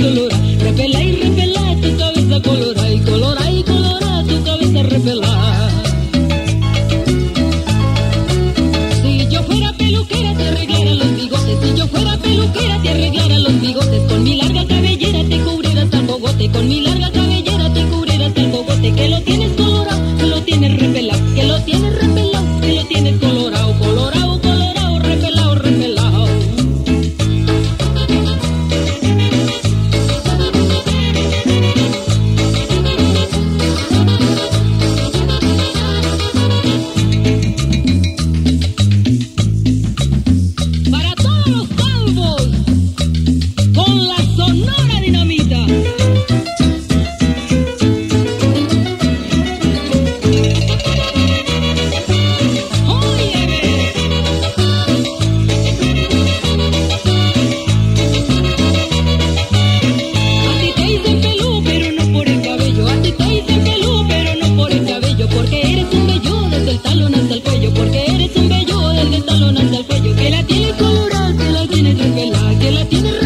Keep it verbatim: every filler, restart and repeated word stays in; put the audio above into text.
colora, repela y repela tu cabeza colora y colora y colora tu cabeza repela. Si yo fuera peluquera te arreglara los bigotes, si yo fuera peluquera te arreglara los bigotes, con mi larga cabellera te cubriera hasta el cogote, con mi larga cabellera te cubriera hasta el cogote, que lo tienes colorado, que lo tienes repelado, que lo tienes repelado, que lo tienes colorado, colorado, colorado, repelado, repelado. Para todos los calvos, con la Sonora Dinamita. Porque eres un vello desde el talón hasta el cuello, porque eres un vello desde el talón hasta el cuello, que la tienes colorada, que la tienes repelada, que la tienes